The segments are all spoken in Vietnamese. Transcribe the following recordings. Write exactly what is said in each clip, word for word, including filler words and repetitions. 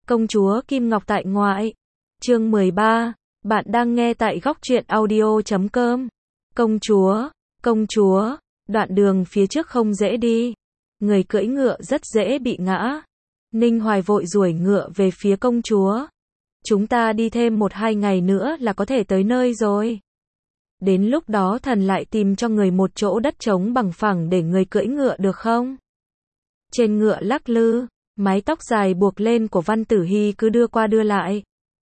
Công chúa Kim Ngọc tại ngoại. Chương mười ba. Bạn đang nghe tại góc truyện audio chấm com. Công chúa, công chúa, đoạn đường phía trước không dễ đi. Người cưỡi ngựa rất dễ bị ngã. Ninh Hoài vội duỗi ngựa về phía công chúa. Chúng ta đi thêm một hai ngày nữa là có thể tới nơi rồi. Đến lúc đó thần lại tìm cho người một chỗ đất trống bằng phẳng để người cưỡi ngựa được không? Trên ngựa lắc lư, mái tóc dài buộc lên của Văn Tử Hy cứ đưa qua đưa lại.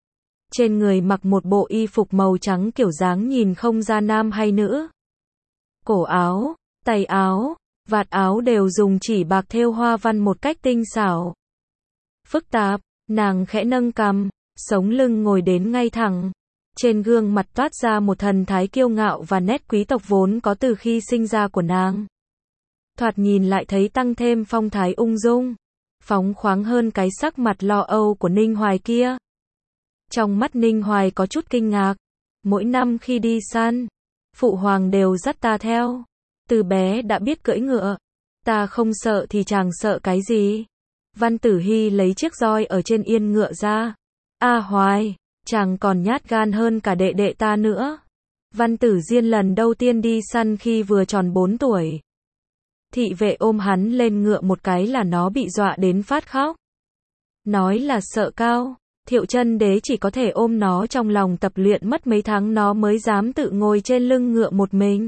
Trên người mặc một bộ y phục màu trắng kiểu dáng nhìn không ra nam hay nữ. Cổ áo, tay áo, vạt áo đều dùng chỉ bạc thêu hoa văn một cách tinh xảo. Phức tạp, nàng khẽ nâng cằm, sống lưng ngồi đến ngay thẳng. Trên gương mặt toát ra một thần thái kiêu ngạo và nét quý tộc vốn có từ khi sinh ra của nàng. Thoạt nhìn lại thấy tăng thêm phong thái ung dung, phóng khoáng hơn cái sắc mặt lo âu của Ninh Hoài kia. Trong mắt Ninh Hoài có chút kinh ngạc. Mỗi năm khi đi săn, phụ hoàng đều dắt ta theo. Từ bé đã biết cưỡi ngựa. Ta không sợ thì chàng sợ cái gì? Văn Tử Hy lấy chiếc roi ở trên yên ngựa ra. A Hoài, chàng còn nhát gan hơn cả đệ đệ ta nữa. Văn Tử Diên lần đầu tiên đi săn khi vừa tròn bốn tuổi. Thị vệ ôm hắn lên ngựa một cái là nó bị dọa đến phát khóc. Nói là sợ cao, Thiệu Chân Đế chỉ có thể ôm nó trong lòng tập luyện mất mấy tháng nó mới dám tự ngồi trên lưng ngựa một mình.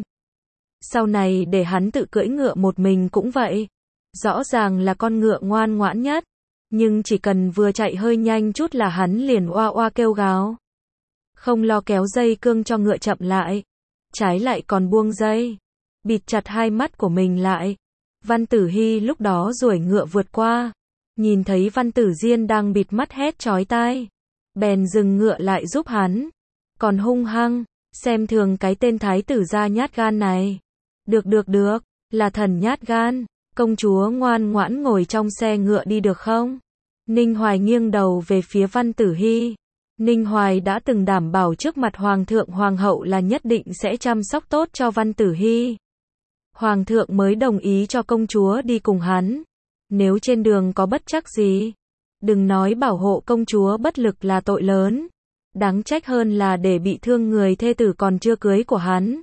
Sau này để hắn tự cưỡi ngựa một mình cũng vậy. Rõ ràng là con ngựa ngoan ngoãn nhất, nhưng chỉ cần vừa chạy hơi nhanh chút là hắn liền oa oa kêu gào. Không lo kéo dây cương cho ngựa chậm lại, trái lại còn buông dây, bịt chặt hai mắt của mình lại. Văn Tử Hy lúc đó duỗi ngựa vượt qua, nhìn thấy Văn Tử Diên đang bịt mắt hét chói tai, bèn dừng ngựa lại giúp hắn. Còn hung hăng, xem thường cái tên thái tử gia nhát gan này. Được được được, là thần nhát gan, công chúa ngoan ngoãn ngồi trong xe ngựa đi được không? Ninh Hoài nghiêng đầu về phía Văn Tử Hy. Ninh Hoài đã từng đảm bảo trước mặt Hoàng thượng Hoàng hậu là nhất định sẽ chăm sóc tốt cho Văn Tử Hy. Hoàng thượng mới đồng ý cho công chúa đi cùng hắn. Nếu trên đường có bất trắc gì, đừng nói bảo hộ công chúa bất lực là tội lớn. Đáng trách hơn là để bị thương người thê tử còn chưa cưới của hắn.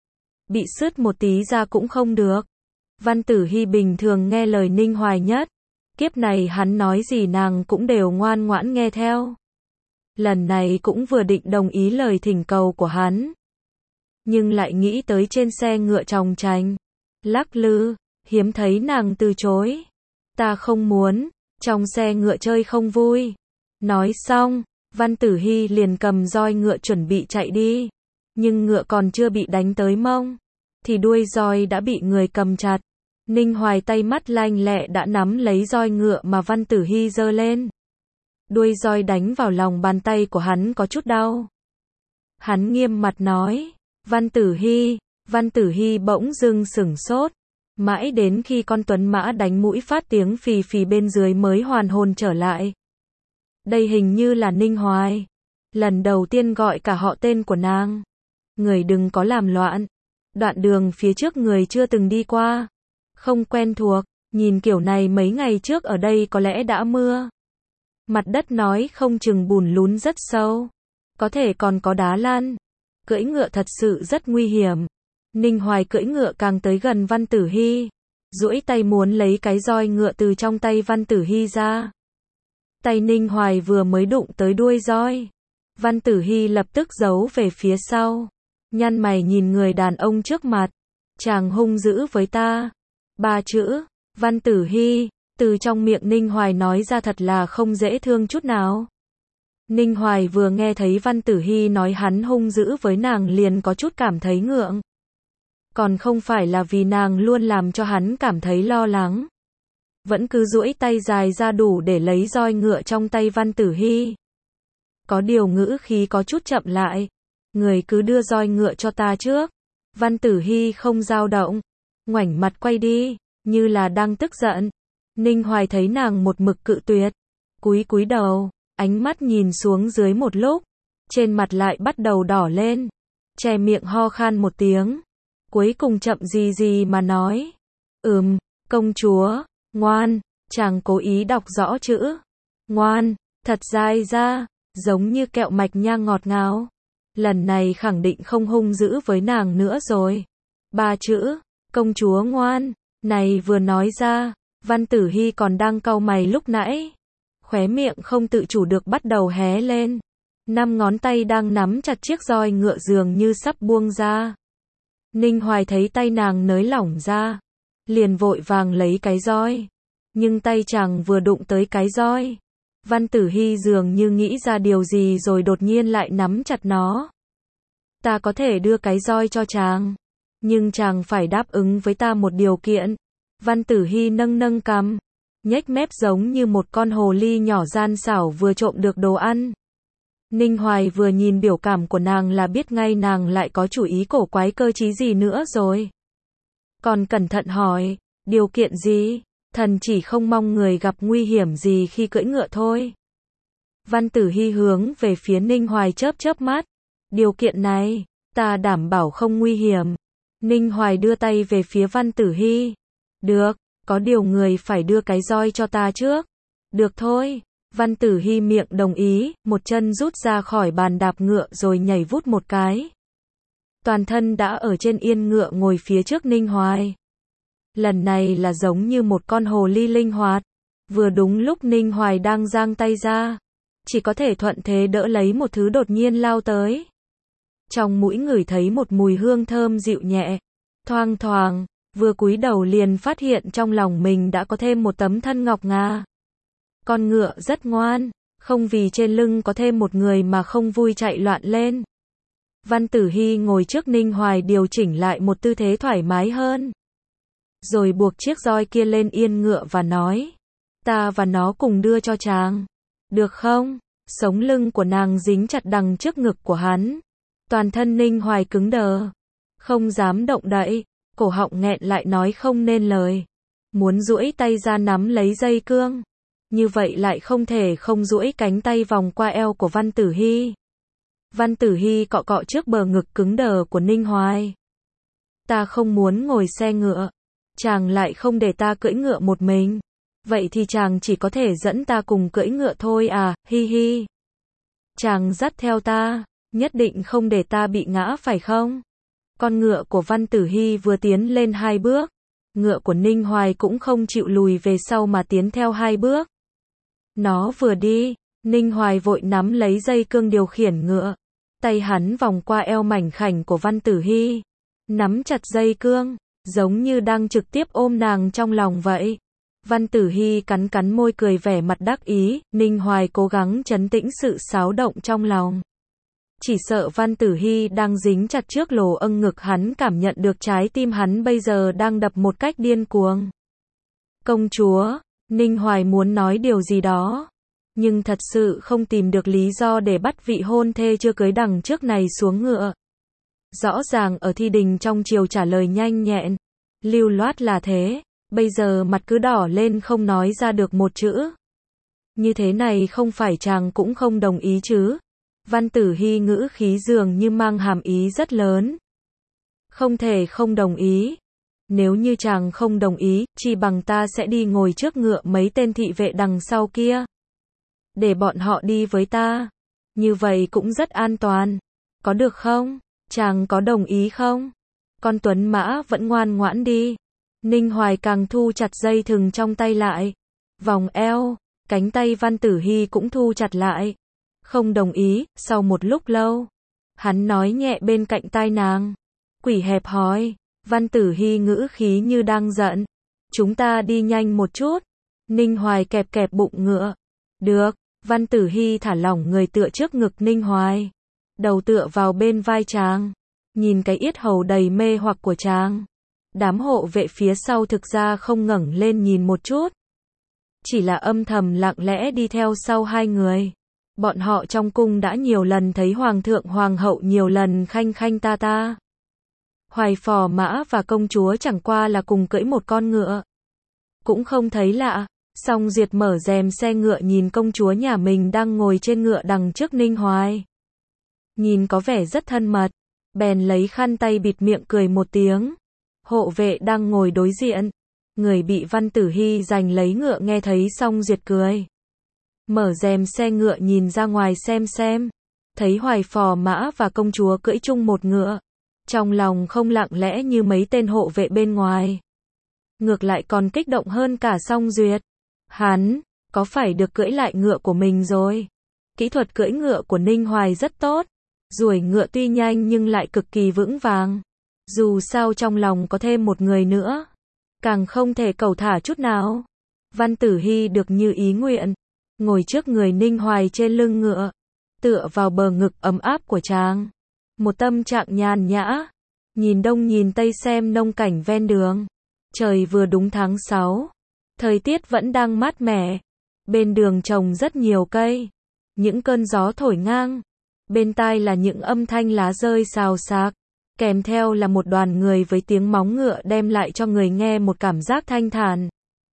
Bị sứt một tí ra cũng không được. Văn Tử Hy bình thường nghe lời Ninh Hoài nhất. Kiếp này hắn nói gì nàng cũng đều ngoan ngoãn nghe theo. Lần này cũng vừa định đồng ý lời thỉnh cầu của hắn. Nhưng lại nghĩ tới trên xe ngựa chòng chành, lắc lư, hiếm thấy nàng từ chối. Ta không muốn, trong xe ngựa chơi không vui. Nói xong, Văn Tử Hy liền cầm roi ngựa chuẩn bị chạy đi. Nhưng ngựa còn chưa bị đánh tới mông, thì đuôi roi đã bị người cầm chặt. Ninh Hoài tay mắt lanh lẹ đã nắm lấy roi ngựa mà Văn Tử Hy giơ lên. Đuôi roi đánh vào lòng bàn tay của hắn có chút đau. Hắn nghiêm mặt nói, Văn Tử Hy, Văn Tử Hy bỗng dưng sửng sốt. Mãi đến khi con tuấn mã đánh mũi phát tiếng phì phì bên dưới mới hoàn hồn trở lại. Đây hình như là Ninh Hoài. Lần đầu tiên gọi cả họ tên của nàng. Người đừng có làm loạn. Đoạn đường phía trước người chưa từng đi qua, không quen thuộc, nhìn kiểu này mấy ngày trước ở đây có lẽ đã mưa. Mặt đất nói không chừng bùn lún rất sâu, có thể còn có đá lăn. Cưỡi ngựa thật sự rất nguy hiểm. Ninh Hoài cưỡi ngựa càng tới gần Văn Tử Hy, duỗi tay muốn lấy cái roi ngựa từ trong tay Văn Tử Hy ra. Tay Ninh Hoài vừa mới đụng tới đuôi roi, Văn Tử Hy lập tức giấu về phía sau, nhăn mày nhìn người đàn ông trước mặt. Chàng hung dữ với ta. Ba chữ, Văn Tử Hy, từ trong miệng Ninh Hoài nói ra thật là không dễ thương chút nào. Ninh Hoài vừa nghe thấy Văn Tử Hy nói hắn hung dữ với nàng liền có chút cảm thấy ngượng. Còn không phải là vì nàng luôn làm cho hắn cảm thấy lo lắng. Vẫn cứ duỗi tay dài ra đủ để lấy roi ngựa trong tay Văn Tử Hy. Có điều ngữ khí có chút chậm lại. Người cứ đưa roi ngựa cho ta trước. Văn Tử Hy không dao động, ngoảnh mặt quay đi, như là đang tức giận. Ninh Hoài thấy nàng một mực cự tuyệt, cúi cúi đầu, ánh mắt nhìn xuống dưới một lúc, trên mặt lại bắt đầu đỏ lên, che miệng ho khan một tiếng, cuối cùng chậm gì gì mà nói, ừm, công chúa, ngoan, chàng cố ý đọc rõ chữ, ngoan, thật dai ra, giống như kẹo mạch nha ngọt ngào. Lần này khẳng định không hung dữ với nàng nữa rồi. Ba chữ, công chúa ngoan, này vừa nói ra, Văn Tử Hy còn đang cau mày lúc nãy. Khóe miệng không tự chủ được bắt đầu hé lên. Năm ngón tay đang nắm chặt chiếc roi ngựa dường như sắp buông ra. Ninh Hoài thấy tay nàng nới lỏng ra, liền vội vàng lấy cái roi. Nhưng tay chàng vừa đụng tới cái roi, Văn Tử Hy dường như nghĩ ra điều gì rồi đột nhiên lại nắm chặt nó. Ta có thể đưa cái roi cho chàng, nhưng chàng phải đáp ứng với ta một điều kiện. Văn Tử Hy nâng nâng cằm, nhếch mép giống như một con hồ ly nhỏ gian xảo vừa trộm được đồ ăn. Ninh Hoài vừa nhìn biểu cảm của nàng là biết ngay nàng lại có chủ ý cổ quái cơ trí gì nữa rồi. Còn cẩn thận hỏi, điều kiện gì? Thần chỉ không mong người gặp nguy hiểm gì khi cưỡi ngựa thôi. Văn Tử Hy hướng về phía Ninh Hoài chớp chớp mắt. Điều kiện này, ta đảm bảo không nguy hiểm. Ninh Hoài đưa tay về phía Văn Tử Hy. Được, có điều người phải đưa cái roi cho ta trước. Được thôi. Văn Tử Hy miệng đồng ý, một chân rút ra khỏi bàn đạp ngựa rồi nhảy vút một cái. Toàn thân đã ở trên yên ngựa ngồi phía trước Ninh Hoài. Lần này là giống như một con hồ ly linh hoạt. Vừa đúng lúc Ninh Hoài đang giang tay ra, chỉ có thể thuận thế đỡ lấy một thứ đột nhiên lao tới. Trong mũi ngửi thấy một mùi hương thơm dịu nhẹ, thoang thoảng, vừa cúi đầu liền phát hiện trong lòng mình đã có thêm một tấm thân ngọc ngà. Con ngựa rất ngoan, không vì trên lưng có thêm một người mà không vui chạy loạn lên. Văn Tử Hy ngồi trước Ninh Hoài điều chỉnh lại một tư thế thoải mái hơn. Rồi buộc chiếc roi kia lên yên ngựa và nói, ta và nó cùng đưa cho chàng. Được không? Sống lưng của nàng dính chặt đằng trước ngực của hắn. Toàn thân Ninh Hoài cứng đờ, không dám động đậy, cổ họng nghẹn lại nói không nên lời. Muốn duỗi tay ra nắm lấy dây cương, như vậy lại không thể không duỗi cánh tay vòng qua eo của Văn Tử Hy. Văn Tử Hy cọ cọ trước bờ ngực cứng đờ của Ninh Hoài. Ta không muốn ngồi xe ngựa, chàng lại không để ta cưỡi ngựa một mình. Vậy thì chàng chỉ có thể dẫn ta cùng cưỡi ngựa thôi à, hi hi. Chàng dắt theo ta, nhất định không để ta bị ngã phải không? Con ngựa của Văn Tử Hy vừa tiến lên hai bước, ngựa của Ninh Hoài cũng không chịu lùi về sau mà tiến theo hai bước. Nó vừa đi, Ninh Hoài vội nắm lấy dây cương điều khiển ngựa. Tay hắn vòng qua eo mảnh khảnh của Văn Tử Hy, nắm chặt dây cương, giống như đang trực tiếp ôm nàng trong lòng vậy. Văn Tử Hy cắn cắn môi cười vẻ mặt đắc ý, Ninh Hoài cố gắng trấn tĩnh sự xáo động trong lòng. Chỉ sợ Văn Tử Hy đang dính chặt trước lỗ âng ngực hắn cảm nhận được trái tim hắn bây giờ đang đập một cách điên cuồng. Công chúa, Ninh Hoài muốn nói điều gì đó, nhưng thật sự không tìm được lý do để bắt vị hôn thê chưa cưới đằng trước này xuống ngựa. Rõ ràng ở thi đình trong triều trả lời nhanh nhẹn, lưu loát là thế, bây giờ mặt cứ đỏ lên không nói ra được một chữ. Như thế này không phải chàng cũng không đồng ý chứ? Văn Tử Hy ngữ khí dường như mang hàm ý rất lớn. Không thể không đồng ý. Nếu như chàng không đồng ý, chỉ bằng ta sẽ đi ngồi trước ngựa mấy tên thị vệ đằng sau kia. Để bọn họ đi với ta. Như vậy cũng rất an toàn. Có được không? Chàng có đồng ý không? Con tuấn mã vẫn ngoan ngoãn đi. Ninh Hoài càng thu chặt dây thừng trong tay lại. Vòng eo, cánh tay Văn Tử Hy cũng thu chặt lại. Không đồng ý, sau một lúc lâu. Hắn nói nhẹ bên cạnh tai nàng. Quỷ hẹp hòi. Văn Tử Hy ngữ khí như đang giận. Chúng ta đi nhanh một chút. Ninh Hoài kẹp kẹp bụng ngựa. Được. Văn Tử Hy thả lỏng người tựa trước ngực Ninh Hoài. Đầu tựa vào bên vai chàng. Nhìn cái yết hầu đầy mê hoặc của chàng. Đám hộ vệ phía sau thực ra không ngẩng lên nhìn một chút. Chỉ là âm thầm lặng lẽ đi theo sau hai người. Bọn họ trong cung đã nhiều lần thấy hoàng thượng hoàng hậu nhiều lần khanh khanh ta ta. Hoài phò mã và công chúa chẳng qua là cùng cưỡi một con ngựa. Cũng không thấy lạ. Song Diệt mở rèm xe ngựa nhìn công chúa nhà mình đang ngồi trên ngựa đằng trước Ninh Hoài. Nhìn có vẻ rất thân mật. Bèn lấy khăn tay bịt miệng cười một tiếng. Hộ vệ đang ngồi đối diện. Người bị Văn Tử Hy giành lấy ngựa nghe thấy Song Diệt cười. mở rèm xe ngựa nhìn ra ngoài xem xem. Thấy Hoài phò mã và công chúa cưỡi chung một ngựa. Trong lòng không lặng lẽ như mấy tên hộ vệ bên ngoài. Ngược lại còn kích động hơn cả Song Duyệt. Hắn, có phải được cưỡi lại ngựa của mình rồi? Kỹ thuật cưỡi ngựa của Ninh Hoài rất tốt. Ruổi ngựa tuy nhanh nhưng lại cực kỳ vững vàng. Dù sao trong lòng có thêm một người nữa. Càng không thể cẩu thả chút nào. Văn Tử Hy được như ý nguyện. Ngồi trước người Ninh Hoài trên lưng ngựa. Tựa vào bờ ngực ấm áp của chàng. Một tâm trạng nhàn nhã. Nhìn đông nhìn tây xem nông cảnh ven đường. Trời vừa đúng tháng sáu. Thời tiết vẫn đang mát mẻ. Bên đường trồng rất nhiều cây. Những cơn gió thổi ngang. Bên tai là những âm thanh lá rơi xào xạc. Kèm theo là một đoàn người với tiếng móng ngựa đem lại cho người nghe một cảm giác thanh thản.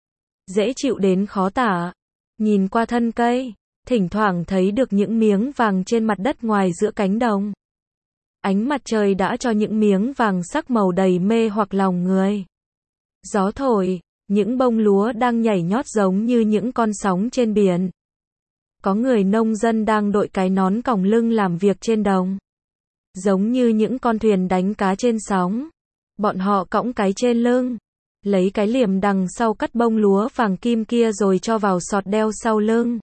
Dễ chịu đến khó tả. Nhìn qua thân cây, thỉnh thoảng thấy được những miếng vàng trên mặt đất ngoài giữa cánh đồng. Ánh mặt trời đã cho những miếng vàng sắc màu đầy mê hoặc lòng người. Gió thổi, những bông lúa đang nhảy nhót giống như những con sóng trên biển. Có người nông dân đang đội cái nón còng lưng làm việc trên đồng. Giống như những con thuyền đánh cá trên sóng. Bọn họ cõng cái trên lưng. Lấy cái liềm đằng sau cắt bông lúa vàng kim kia rồi cho vào sọt đeo sau lưng.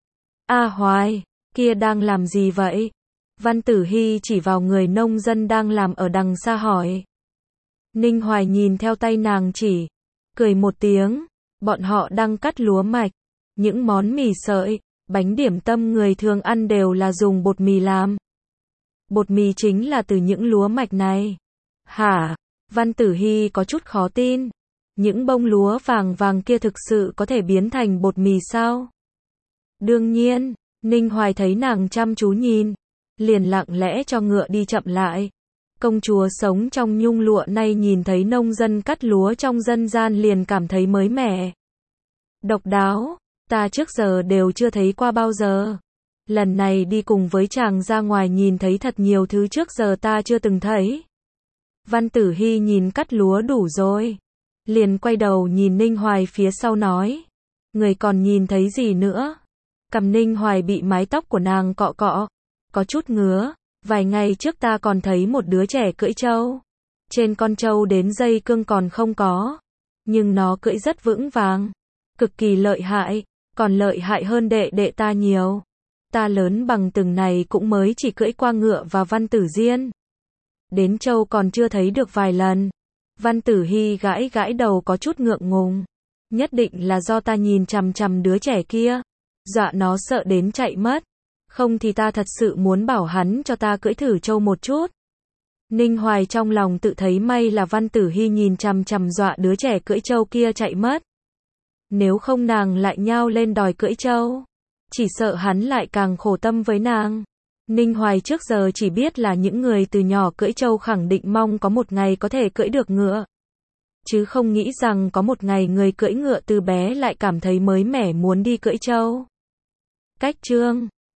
A Hoài, kia đang làm gì vậy? Văn Tử Hy chỉ vào người nông dân đang làm ở đằng xa hỏi. Ninh Hoài nhìn theo tay nàng chỉ. Cười một tiếng. Bọn họ đang cắt lúa mạch. Những món mì sợi, bánh điểm tâm người thường ăn đều là dùng bột mì làm. Bột mì chính là từ những lúa mạch này. Hả? Văn Tử Hy có chút khó tin. Những bông lúa vàng vàng kia thực sự có thể biến thành bột mì sao? Đương nhiên, Ninh Hoài thấy nàng chăm chú nhìn. Liền lặng lẽ cho ngựa đi chậm lại. Công chúa sống trong nhung lụa nay nhìn thấy nông dân cắt lúa trong dân gian liền cảm thấy mới mẻ. Độc đáo, ta trước giờ đều chưa thấy qua bao giờ. Lần này đi cùng với chàng ra ngoài nhìn thấy thật nhiều thứ trước giờ ta chưa từng thấy. Văn Tử Hy nhìn cắt lúa đủ rồi. Liền quay đầu nhìn Ninh Hoài phía sau nói. Người còn nhìn thấy gì nữa? Cằm Ninh Hoài bị mái tóc của nàng cọ cọ. Có chút ngứa. Vài ngày trước ta còn thấy một đứa trẻ cưỡi trâu. Trên con trâu đến dây cương còn không có. Nhưng nó cưỡi rất vững vàng. Cực kỳ lợi hại. Còn lợi hại hơn đệ đệ ta nhiều. Ta lớn bằng từng này cũng mới chỉ cưỡi qua ngựa và Văn Tử Diên. Đến trâu còn chưa thấy được vài lần. Văn Tử Hy gãi gãi đầu có chút ngượng ngùng. Nhất định là do ta nhìn chằm chằm đứa trẻ kia. Dọa nó sợ đến chạy mất. Không thì ta thật sự muốn bảo hắn cho ta cưỡi thử trâu một chút. Ninh Hoài trong lòng tự thấy may là Văn Tử Hy nhìn chằm chằm dọa đứa trẻ cưỡi trâu kia chạy mất. Nếu không nàng lại nhao lên đòi cưỡi trâu. Chỉ sợ hắn lại càng khổ tâm với nàng. Ninh Hoài trước giờ chỉ biết là những người từ nhỏ cưỡi trâu khẳng định mong có một ngày có thể cưỡi được ngựa. Chứ không nghĩ rằng có một ngày người cưỡi ngựa từ bé lại cảm thấy mới mẻ muốn đi cưỡi trâu. Cách chương